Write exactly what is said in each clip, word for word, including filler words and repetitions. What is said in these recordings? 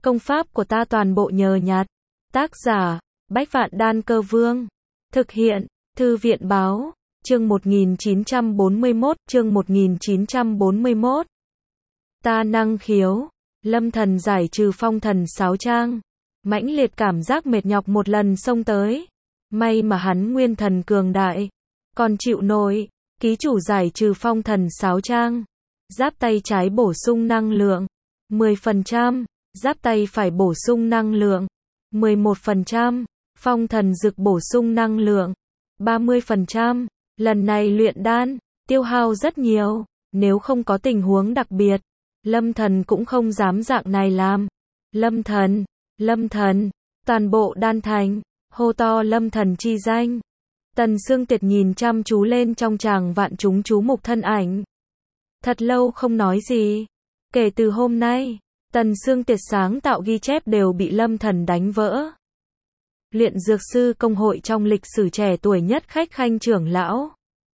Công pháp của ta toàn bộ nhờ nhặt. Tác giả, Bách Vạn Đan Cơ Vương. Thực hiện, Thư viện Báo. Chương một nghìn chín trăm bốn mươi mốt, chương một nghìn chín trăm bốn mươi mốt. Ta năng khiếu. Lâm Thần giải trừ phong thần sáo trang. Mãnh liệt cảm giác mệt nhọc một lần xông tới. May mà hắn nguyên thần cường đại. Còn chịu nổi. Ký chủ giải trừ phong thần sáo trang. Giáp tay trái bổ sung năng lượng. mười phần trăm. Giáp tay phải bổ sung năng lượng. mười một phần trăm. Phong thần dực bổ sung năng lượng. ba mươi phần trăm. Lần này luyện đan, tiêu hao rất nhiều. Nếu không có tình huống đặc biệt, Lâm Thần cũng không dám dạng này làm. Lâm Thần, Lâm Thần, toàn bộ đan thành, hô to Lâm Thần chi danh. Tần Sương Tiệt nhìn chăm chú lên trong tràng vạn chúng chú mục thân ảnh. Thật lâu không nói gì. Kể từ hôm nay, Tần Sương Tiệt sáng tạo ghi chép đều bị Lâm Thần đánh vỡ. Luyện dược sư công hội trong lịch sử trẻ tuổi nhất khách khanh trưởng lão.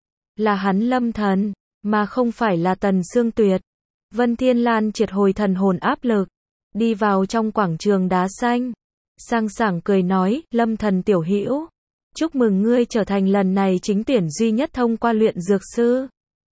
Là hắn Lâm Thần, mà không phải là Tần Sương Tuyệt. Vân Thiên Lan triệt hồi thần hồn áp lực, đi vào trong quảng trường đá xanh. Sang sảng cười nói, Lâm Thần tiểu hữu, chúc mừng ngươi trở thành lần này chính tuyển duy nhất thông qua luyện dược sư.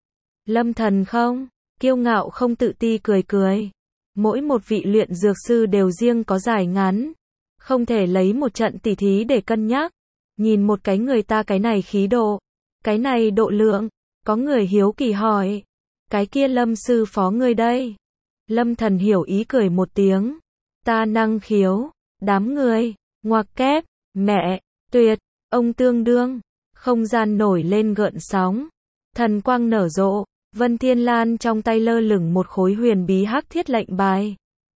Lâm Thần không, kiêu ngạo không tự ti cười cười. Mỗi một vị luyện dược sư đều riêng có dài ngắn. Không thể lấy một trận tỉ thí để cân nhắc. Nhìn một cái người ta cái này khí độ, cái này độ lượng. Có người hiếu kỳ hỏi, cái kia Lâm sư phó ngươi đây? Lâm Thần hiểu ý cười một tiếng. Ta năng khiếu, đám người, ngoặc kép, mẹ, tuyệt, ông tương đương. Không gian nổi lên gợn sóng. Thần quang nở rộ, Vân Thiên Lan trong tay lơ lửng một khối huyền bí hắc thiết lệnh bài.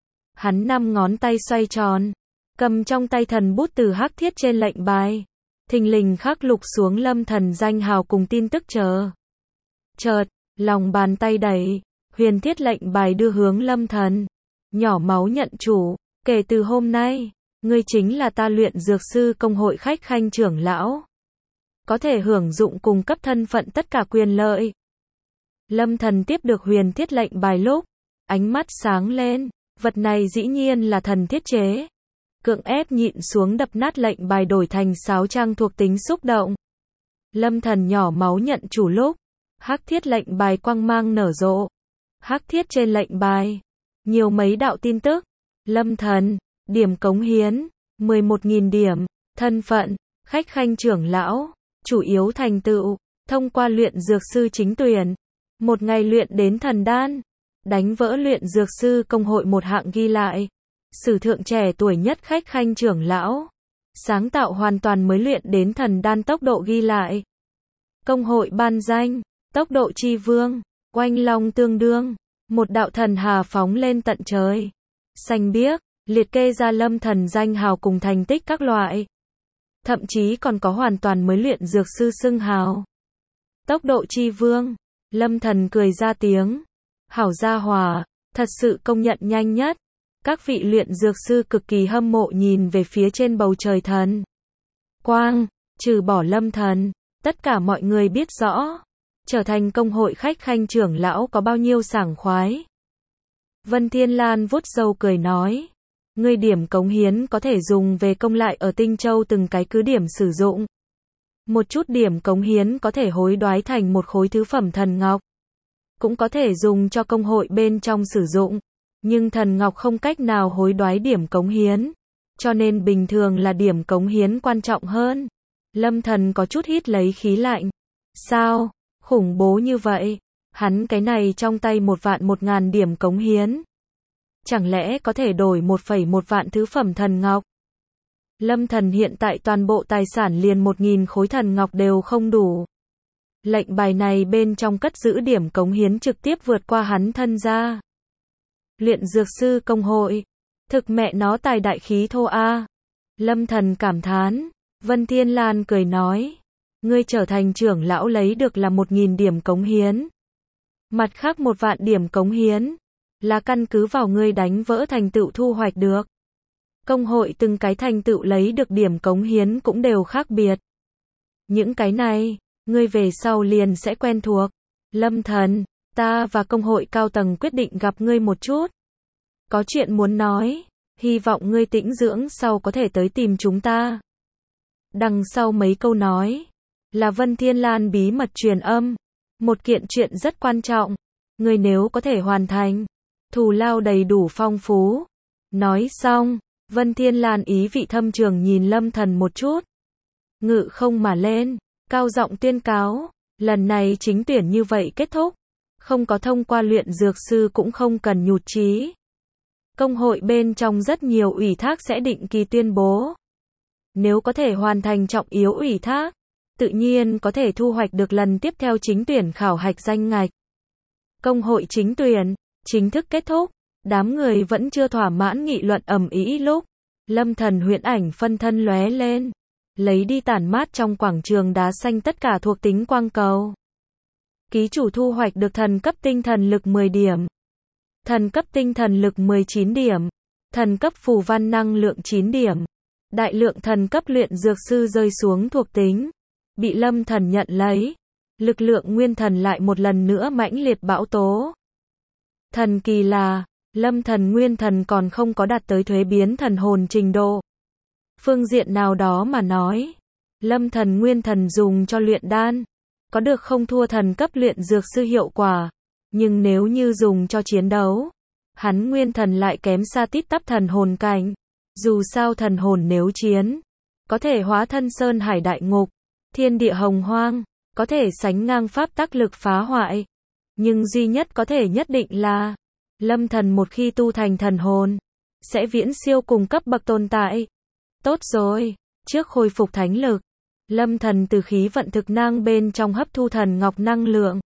Hắn năm ngón tay xoay tròn, cầm trong tay thần bút từ hắc thiết trên lệnh bài. Thình lình khắc lục xuống Lâm Thần danh hào cùng tin tức chờ. Chợt, lòng bàn tay đẩy, huyền thiết lệnh bài đưa hướng Lâm Thần. Nhỏ máu nhận chủ, kể từ hôm nay, ngươi chính là ta luyện dược sư công hội khách khanh trưởng lão. Có thể hưởng dụng cùng cấp thân phận tất cả quyền lợi. Lâm Thần tiếp được huyền thiết lệnh bài lúc, ánh mắt sáng lên, vật này dĩ nhiên là thần thiết chế. Cưỡng ép nhịn xuống đập nát lệnh bài đổi thành sáo trang thuộc tính xúc động. Lâm Thần nhỏ máu nhận chủ lúc, hắc thiết lệnh bài quang mang nở rộ. Hắc thiết trên lệnh bài, nhiều mấy đạo tin tức. Lâm Thần, điểm cống hiến, mười một nghìn điểm, thân phận, khách khanh trưởng lão, chủ yếu thành tựu, thông qua luyện dược sư chính tuyển. Một ngày luyện đến thần đan, đánh vỡ luyện dược sư công hội một hạng ghi lại. Sử thượng trẻ tuổi nhất khách khanh trưởng lão. Sáng tạo hoàn toàn mới luyện đến thần đan tốc độ ghi lại. Công hội ban danh, tốc độ chi vương, oanh long tương đương. Một đạo thần hà phóng lên tận trời. Xanh biếc, liệt kê ra Lâm Thần danh hào cùng thành tích các loại. Thậm chí còn có hoàn toàn mới luyện dược sư xưng hào. Tốc độ chi vương, Lâm Thần cười ra tiếng. Hảo gia hỏa, thật sự công nhận nhanh nhất. Các vị luyện dược sư cực kỳ hâm mộ nhìn về phía trên bầu trời thần quang, trừ bỏ Lâm Thần, tất cả mọi người biết rõ, trở thành công hội khách khanh trưởng lão có bao nhiêu sảng khoái. Vân Thiên Lan vuốt râu cười nói, ngươi điểm cống hiến có thể dùng về công lại ở Tinh Châu từng cái cứ điểm sử dụng. Một chút điểm cống hiến có thể hối đoái thành một khối thứ phẩm thần ngọc. Cũng có thể dùng cho công hội bên trong sử dụng. Nhưng thần ngọc không cách nào hối đoái điểm cống hiến. Cho nên bình thường là điểm cống hiến quan trọng hơn. Lâm Thần có chút hít lấy khí lạnh. Sao? Khủng bố như vậy. Hắn cái này trong tay một vạn một ngàn điểm cống hiến. Chẳng lẽ có thể đổi một phẩy một vạn thứ phẩm thần ngọc? Lâm Thần hiện tại toàn bộ tài sản liền một nghìn khối thần ngọc đều không đủ. Lệnh bài này bên trong cất giữ điểm cống hiến trực tiếp vượt qua hắn thân gia. Luyện dược sư công hội, thực mẹ nó tài đại khí thô a. Lâm Thần cảm thán. Vân Thiên Lan cười nói, ngươi trở thành trưởng lão lấy được là một nghìn điểm cống hiến. Mặt khác một vạn điểm cống hiến, là căn cứ vào ngươi đánh vỡ thành tựu thu hoạch được. Công hội từng cái thành tựu lấy được điểm cống hiến cũng đều khác biệt. Những cái này, ngươi về sau liền sẽ quen thuộc. Lâm Thần, ta và công hội cao tầng quyết định gặp ngươi một chút. Có chuyện muốn nói. Hy vọng ngươi tĩnh dưỡng sau có thể tới tìm chúng ta. Đằng sau mấy câu nói, là Vân Thiên Lan bí mật truyền âm. Một kiện chuyện rất quan trọng. Ngươi nếu có thể hoàn thành, thù lao đầy đủ phong phú. Nói xong, Vân Thiên Lan ý vị thâm trường nhìn Lâm Thần một chút. Ngự không mà lên, cao giọng tuyên cáo, lần này chính tuyển như vậy kết thúc. Không có thông qua luyện dược sư cũng không cần nhụt chí. Công hội bên trong rất nhiều ủy thác sẽ định kỳ tuyên bố. Nếu có thể hoàn thành trọng yếu ủy thác, tự nhiên có thể thu hoạch được lần tiếp theo chính tuyển khảo hạch danh ngạch. Công hội chính tuyển, chính thức kết thúc. Đám người vẫn chưa thỏa mãn nghị luận ầm ĩ lúc. Lâm Thần huyễn ảnh phân thân lóe lên. Lấy đi tản mát trong quảng trường đá xanh tất cả thuộc tính quang cầu. Ký chủ thu hoạch được thần cấp tinh thần lực mười điểm. Thần cấp tinh thần lực mười chín điểm. Thần cấp phù văn năng lượng chín điểm. Đại lượng thần cấp luyện dược sư rơi xuống thuộc tính. Bị Lâm Thần nhận lấy. Lực lượng nguyên thần lại một lần nữa mãnh liệt bão tố. Thần kỳ là, Lâm Thần nguyên thần còn không có đạt tới thuế biến thần hồn trình độ. Phương diện nào đó mà nói, Lâm Thần nguyên thần dùng cho luyện đan, có được không thua thần cấp luyện dược sư hiệu quả. Nhưng nếu như dùng cho chiến đấu, hắn nguyên thần lại kém xa tít tắp thần hồn cảnh. Dù sao thần hồn nếu chiến, có thể hóa thân sơn hải đại ngục, thiên địa hồng hoang, có thể sánh ngang pháp tắc lực phá hoại. Nhưng duy nhất có thể nhất định là, Lâm Thần một khi tu thành thần hồn, sẽ viễn siêu cùng cấp bậc tồn tại. Tốt rồi, trước khôi phục thánh lực, Lâm Thần từ khí vận thực năng bên trong hấp thu thần ngọc năng lượng,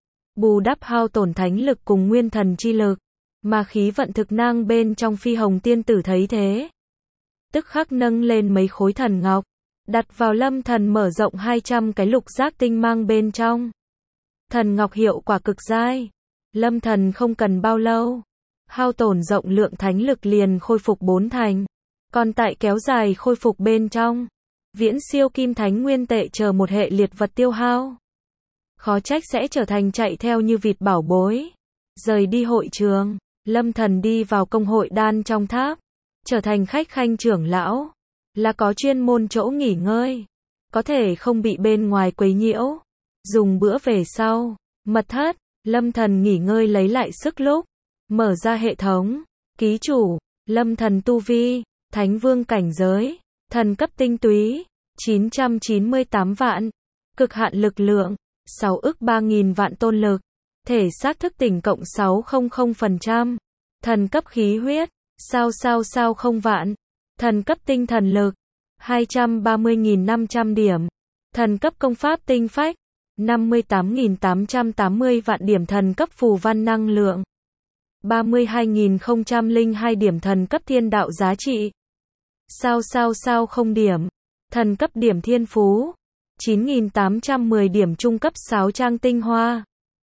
bù đắp hao tổn thánh lực cùng nguyên thần chi lực, mà khí vận thực năng bên trong Phi Hồng tiên tử thấy thế, tức khắc nâng lên mấy khối thần ngọc, đặt vào Lâm Thần mở rộng hai trăm cái lục giác tinh mang bên trong. Thần ngọc hiệu quả cực dai, Lâm Thần không cần bao lâu, hao tổn rộng lượng thánh lực liền khôi phục bốn thành, còn tại kéo dài khôi phục bên trong, viễn siêu kim thánh nguyên tệ chờ một hệ liệt vật tiêu hao. Khó trách sẽ trở thành chạy theo như vịt bảo bối. Rời đi hội trường, Lâm Thần đi vào công hội đan trong tháp, trở thành khách khanh trưởng lão, là có chuyên môn chỗ nghỉ ngơi, có thể không bị bên ngoài quấy nhiễu. Dùng bữa về sau, mật thất, Lâm Thần nghỉ ngơi lấy lại sức lúc, mở ra hệ thống, ký chủ, Lâm Thần tu vi, Thánh Vương cảnh giới, thần cấp tinh túy, chín trăm chín mươi tám vạn, cực hạn lực lượng, sáu ức ba nghìn vạn tôn lực, thể xác thức tỉnh cộng sáu trăm phần trăm, thần cấp khí huyết, sao sao sao không vạn, thần cấp tinh thần lực, hai trăm ba mươi nghìn năm trăm điểm, thần cấp công pháp tinh phách, năm mươi tám nghìn tám trăm tám mươi vạn điểm thần cấp phù văn năng lượng, ba mươi hai nghìn không trăm lẻ hai điểm thần cấp thiên đạo giá trị, sao sao sao không điểm, thần cấp điểm thiên phú, chín nghìn tám trăm mười điểm trung cấp sáu trang tinh hoa,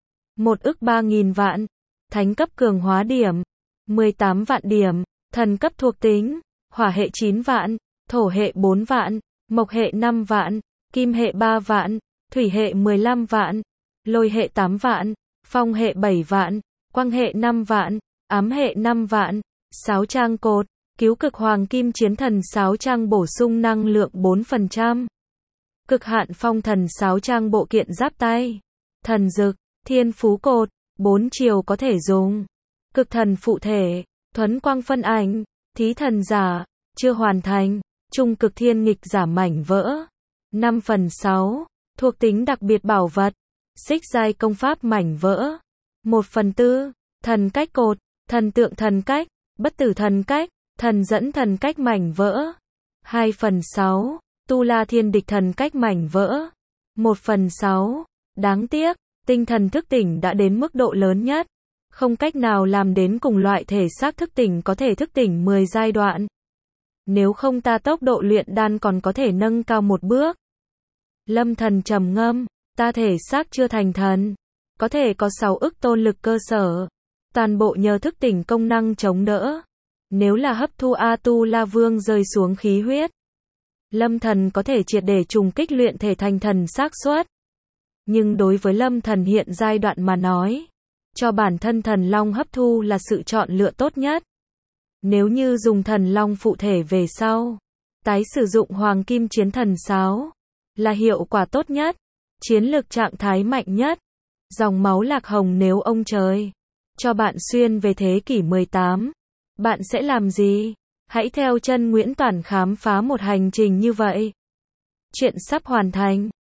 một ức ba nghìn vạn, thánh cấp cường hóa điểm, mười tám vạn điểm, thần cấp thuộc tính, hỏa hệ chín vạn, thổ hệ bốn vạn, mộc hệ năm vạn, kim hệ ba vạn, thủy hệ mười lăm vạn, lôi hệ tám vạn, phong hệ bảy vạn, quang hệ năm vạn, ám hệ năm vạn, sáu trang cột, cứu cực hoàng kim chiến thần sáu trang bổ sung năng lượng bốn phần trăm. Cực hạn phong thần sáu trang bộ kiện giáp tay, thần dực, thiên phú cột, bốn chiều có thể dùng. Cực thần phụ thể, thuấn quang phân ảnh, thí thần giả, chưa hoàn thành, trung cực thiên nghịch giả mảnh vỡ. năm phần sáu, thuộc tính đặc biệt bảo vật, xích giai công pháp mảnh vỡ. một phần tư, thần cách cột, thần tượng thần cách, bất tử thần cách, thần dẫn thần cách mảnh vỡ. hai phần sáu, tu la thiên địch thần cách mảnh vỡ. một phần sáu, đáng tiếc, tinh thần thức tỉnh đã đến mức độ lớn nhất, không cách nào làm đến cùng loại thể xác thức tỉnh có thể thức tỉnh mười giai đoạn. Nếu không ta tốc độ luyện đan còn có thể nâng cao một bước. Lâm Thần trầm ngâm, ta thể xác chưa thành thần, có thể có sáu ức tôn lực cơ sở, toàn bộ nhờ thức tỉnh công năng chống đỡ. Nếu là hấp thu A Tu La Vương rơi xuống khí huyết, Lâm Thần có thể triệt để trùng kích luyện thể thành thần xác suất. Nhưng đối với Lâm Thần hiện giai đoạn mà nói, cho bản thân thần long hấp thu là sự chọn lựa tốt nhất. Nếu như dùng thần long phụ thể về sau, tái sử dụng hoàng kim chiến thần sáo, là hiệu quả tốt nhất, chiến lực trạng thái mạnh nhất. Dòng máu lạc hồng nếu ông trời cho bạn xuyên về thế kỷ mười tám, bạn sẽ làm gì? Hãy theo chân Nguyễn Toản khám phá một hành trình như vậy. Chuyện sắp hoàn thành.